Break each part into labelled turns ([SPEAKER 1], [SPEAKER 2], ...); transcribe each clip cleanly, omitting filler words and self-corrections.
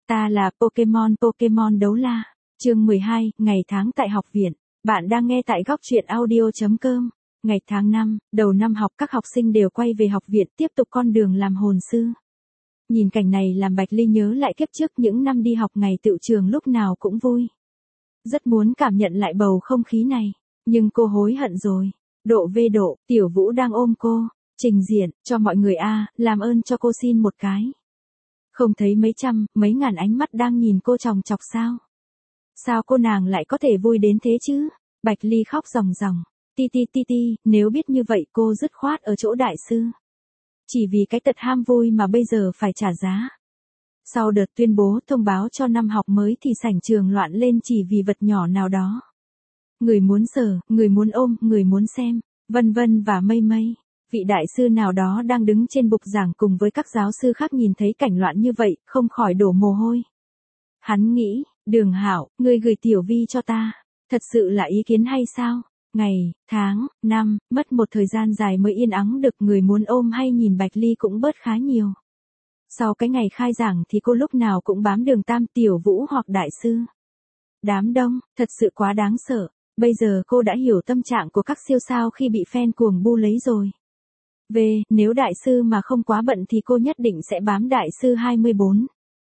[SPEAKER 1] Ta là Pokemon đấu la. Chương 12, ngày tháng tại học viện. Bạn đang nghe tại góc truyện audio.com. Ngày tháng 5, đầu năm học các học sinh đều quay về học viện tiếp tục con đường làm hồn sư. Nhìn cảnh này làm Bạch Ly nhớ lại kiếp trước những năm đi học ngày tựu trường lúc nào cũng vui. Rất muốn cảm nhận lại bầu không khí này, nhưng cô hối hận rồi. Độ, Tiểu Vũ đang ôm cô, trình diện, cho mọi người làm ơn cho cô xin một cái. Không thấy mấy trăm, mấy ngàn ánh mắt đang nhìn cô chòng chọc sao? Sao cô nàng lại có thể vui đến thế chứ? Bạch Ly khóc ròng ròng. Ti, nếu biết như vậy cô dứt khoát ở chỗ đại sư. Chỉ vì cái tật ham vui mà bây giờ phải trả giá. Sau đợt tuyên bố thông báo cho năm học mới thì sảnh trường loạn lên chỉ vì vật nhỏ nào đó. Người muốn sờ, người muốn ôm, người muốn xem, vân vân và mây mây. Vị đại sư nào đó đang đứng trên bục giảng cùng với các giáo sư khác nhìn thấy cảnh loạn như vậy, không khỏi đổ mồ hôi. Hắn nghĩ, Đường Hạo, ngươi gửi Tiểu Vi cho ta, thật sự là ý kiến hay sao? Ngày, tháng, năm, mất một thời gian dài mới yên ắng được, người muốn ôm hay nhìn Bạch Ly cũng bớt khá nhiều. Sau cái ngày khai giảng thì cô lúc nào cũng bám Đường Tam, Tiểu Vũ hoặc đại sư. Đám đông, thật sự quá đáng sợ. Bây giờ cô đã hiểu tâm trạng của các siêu sao khi bị fan cuồng bu lấy rồi. Nếu đại sư mà không quá bận thì cô nhất định sẽ bám đại sư 24.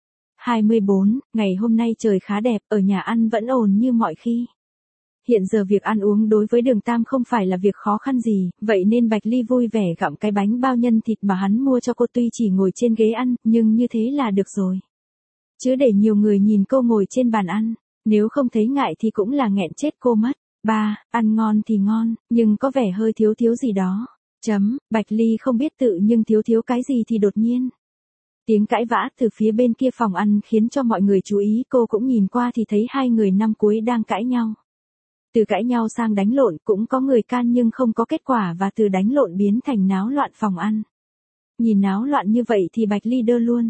[SPEAKER 1] 24, ngày hôm nay trời khá đẹp, ở nhà ăn vẫn ổn như mọi khi. Hiện giờ việc ăn uống đối với Đường Tam không phải là việc khó khăn gì, vậy nên Bạch Ly vui vẻ gặm cái bánh bao nhân thịt mà hắn mua cho cô, tuy chỉ ngồi trên ghế ăn, nhưng như thế là được rồi. Chứ để nhiều người nhìn cô ngồi trên bàn ăn, nếu không thấy ngại thì cũng là nghẹn chết cô mất. Ăn ngon thì ngon, nhưng có vẻ hơi thiếu gì đó. Bạch Ly không biết tự nhưng thiếu cái gì thì đột nhiên. Tiếng cãi vã từ phía bên kia phòng ăn khiến cho mọi người chú ý, cô cũng nhìn qua thì thấy hai người năm cuối đang cãi nhau. Từ cãi nhau sang đánh lộn cũng có người can nhưng không có kết quả, và từ đánh lộn biến thành náo loạn phòng ăn. Nhìn náo loạn như vậy thì Bạch Ly đơ luôn.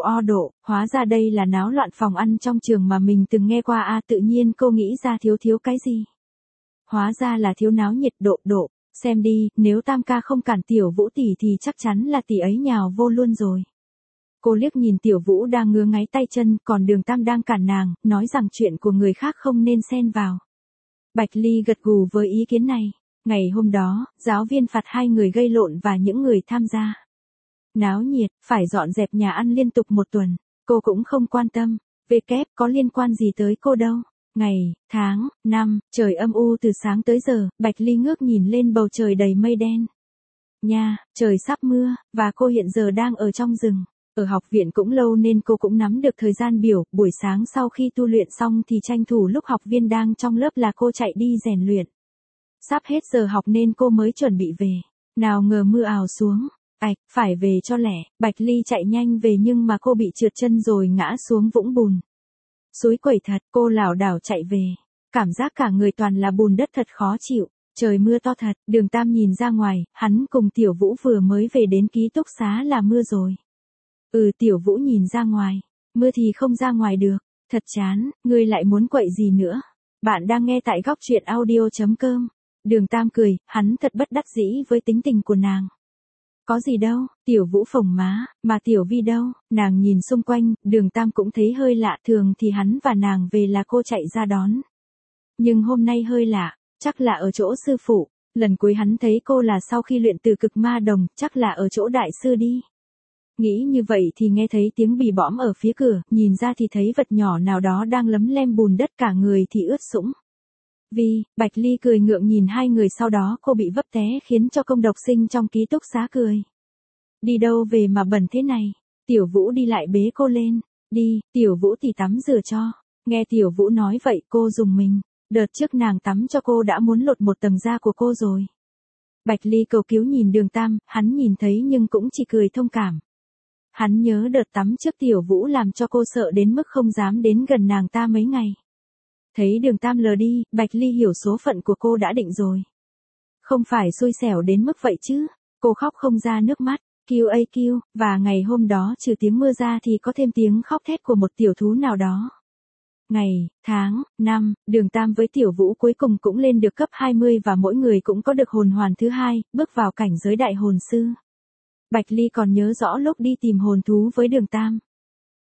[SPEAKER 1] Hóa ra đây là náo loạn phòng ăn trong trường mà mình từng nghe qua tự nhiên cô nghĩ ra thiếu cái gì. Hóa ra là thiếu náo nhiệt. Độ, xem đi, nếu Tam ca không cản Tiểu Vũ tỷ thì chắc chắn là tỷ ấy nhào vô luôn rồi. Cô liếc nhìn Tiểu Vũ đang ngứa ngáy tay chân, còn Đường Tam đang cản nàng, nói rằng chuyện của người khác không nên xen vào. Bạch Ly gật gù với ý kiến này. Ngày hôm đó, giáo viên phạt hai người gây lộn và những người tham gia. Náo nhiệt, phải dọn dẹp nhà ăn liên tục một tuần. Cô cũng không quan tâm. Có liên quan gì tới cô đâu. Ngày, tháng, năm, trời âm u từ sáng tới giờ, Bạch Ly ngước nhìn lên bầu trời đầy mây đen. Trời sắp mưa, và cô hiện giờ đang ở trong rừng. Ở học viện cũng lâu nên cô cũng nắm được thời gian biểu, buổi sáng sau khi tu luyện xong thì tranh thủ lúc học viên đang trong lớp là cô chạy đi rèn luyện. Sắp hết giờ học nên cô mới chuẩn bị về. Nào ngờ mưa ào xuống. Phải về cho lẹ. Bạch Ly chạy nhanh về nhưng mà cô bị trượt chân rồi ngã xuống vũng bùn. Xối quẩy thật, cô lảo đảo chạy về. Cảm giác cả người toàn là bùn đất thật khó chịu. Trời mưa to thật, Đường Tam nhìn ra ngoài, hắn cùng Tiểu Vũ vừa mới về đến ký túc xá là mưa rồi. Tiểu Vũ nhìn ra ngoài. Mưa thì không ra ngoài được. Thật chán, ngươi lại muốn quậy gì nữa. Bạn đang nghe tại góc truyện audio.com. Đường Tam cười, hắn thật bất đắc dĩ với tính tình của nàng. Có gì đâu, Tiểu Vũ phồng má, mà Tiểu Vi đâu? Nàng nhìn xung quanh, Đường Tam cũng thấy hơi lạ, thường thì hắn và nàng về là cô chạy ra đón. Nhưng hôm nay hơi lạ, chắc là ở chỗ sư phụ. Lần cuối hắn thấy cô là sau khi luyện từ cực ma đồng, chắc là ở chỗ đại sư đi. Nghĩ như vậy thì nghe thấy tiếng bì bõm ở phía cửa, nhìn ra thì thấy vật nhỏ nào đó đang lấm lem bùn đất, cả người thì ướt sũng. Bạch Ly cười ngượng nhìn hai người, sau đó cô bị vấp té khiến cho công độc sinh trong ký túc xá cười. Đi đâu về mà bẩn thế này? Tiểu Vũ đi lại bế cô lên. Đi, Tiểu Vũ thì tắm rửa cho. Nghe Tiểu Vũ nói vậy cô rùng mình. Đợt trước nàng tắm cho cô đã muốn lột một tầng da của cô rồi. Bạch Ly cầu cứu nhìn Đường Tam, hắn nhìn thấy nhưng cũng chỉ cười thông cảm. Hắn nhớ đợt tắm trước Tiểu Vũ làm cho cô sợ đến mức không dám đến gần nàng ta mấy ngày. Thấy Đường Tam lờ đi, Bạch Ly hiểu số phận của cô đã định rồi. Không phải xui xẻo đến mức vậy chứ. Cô khóc không ra nước mắt. QAQ, và ngày hôm đó trừ tiếng mưa ra thì có thêm tiếng khóc thét của một tiểu thú nào đó. Ngày, tháng, năm, Đường Tam với Tiểu Vũ cuối cùng cũng lên được cấp 20 và mỗi người cũng có được hồn hoàn thứ 2, bước vào cảnh giới đại hồn sư. Bạch Ly còn nhớ rõ lúc đi tìm hồn thú với Đường Tam.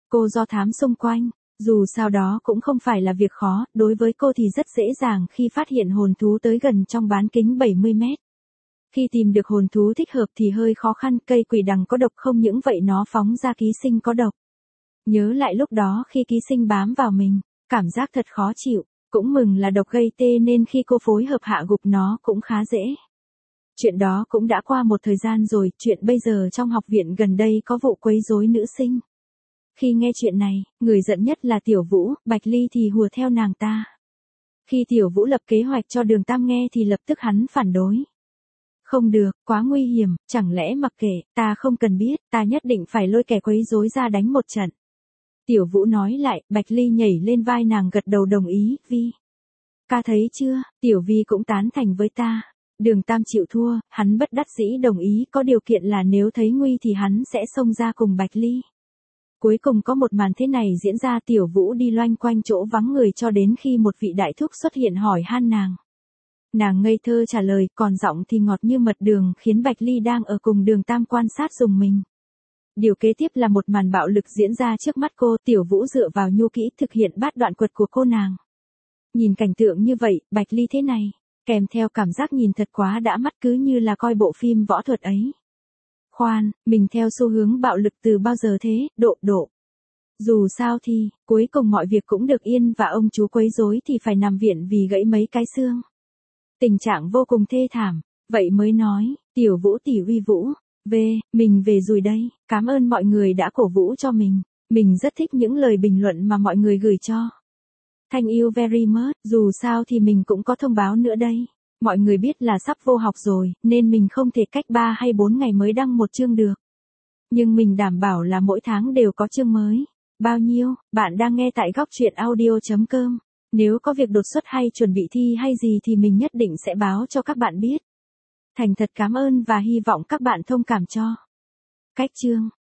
[SPEAKER 1] Cô do thám xung quanh, dù sao đó cũng không phải là việc khó, đối với cô thì rất dễ dàng khi phát hiện hồn thú tới gần trong bán kính 70 mét. Khi tìm được hồn thú thích hợp thì hơi khó khăn, cây quỷ đằng có độc không những vậy nó phóng ra ký sinh có độc. Nhớ lại lúc đó khi ký sinh bám vào mình, cảm giác thật khó chịu, cũng mừng là độc gây tê nên khi cô phối hợp hạ gục nó cũng khá dễ. Chuyện đó cũng đã qua một thời gian rồi, chuyện bây giờ trong học viện gần đây có vụ quấy rối nữ sinh. Khi nghe chuyện này, người giận nhất là Tiểu Vũ, Bạch Ly thì hùa theo nàng ta. Khi Tiểu Vũ lập kế hoạch cho Đường Tam nghe thì lập tức hắn phản đối. Không được, quá nguy hiểm, chẳng lẽ mặc kệ, ta không cần biết, ta nhất định phải lôi kẻ quấy rối ra đánh một trận. Tiểu Vũ nói lại, Bạch Ly nhảy lên vai nàng gật đầu đồng ý, Vi. Ca thấy chưa, Tiểu Vi cũng tán thành với ta. Đường Tam chịu thua, hắn bất đắc dĩ đồng ý, có điều kiện là nếu thấy nguy thì hắn sẽ xông ra cùng Bạch Ly. Cuối cùng có một màn thế này diễn ra, Tiểu Vũ đi loanh quanh chỗ vắng người cho đến khi một vị đại thúc xuất hiện hỏi han nàng. Nàng ngây thơ trả lời, còn giọng thì ngọt như mật đường, khiến Bạch Ly đang ở cùng Đường Tam quan sát rùng mình. Điều kế tiếp là một màn bạo lực diễn ra trước mắt cô, Tiểu Vũ dựa vào nhu kỹ thực hiện bát đoạn quật của cô nàng. Nhìn cảnh tượng như vậy, Bạch Ly thế này, kèm theo cảm giác nhìn thật quá đã mắt, cứ như là coi bộ phim võ thuật ấy. Khoan, mình theo xu hướng bạo lực từ bao giờ thế, độ. Dù sao thì, cuối cùng mọi việc cũng được yên và ông chú quấy rối thì phải nằm viện vì gãy mấy cái xương. Tình trạng vô cùng thê thảm, vậy mới nói, Tiểu Vũ tỷ uy vũ, mình về rồi đây, cảm ơn mọi người đã cổ vũ cho mình rất thích những lời bình luận mà mọi người gửi cho. Thank you very much, dù sao thì mình cũng có thông báo nữa đây. Mọi người biết là sắp vô học rồi, nên mình không thể cách 3 hay 4 ngày mới đăng một chương được. Nhưng mình đảm bảo là mỗi tháng đều có chương mới. Bao nhiêu, bạn đang nghe tại góc truyện audio.com. Nếu có việc đột xuất hay chuẩn bị thi hay gì thì mình nhất định sẽ báo cho các bạn biết. Thành thật cảm ơn và hy vọng các bạn thông cảm cho. Cách chương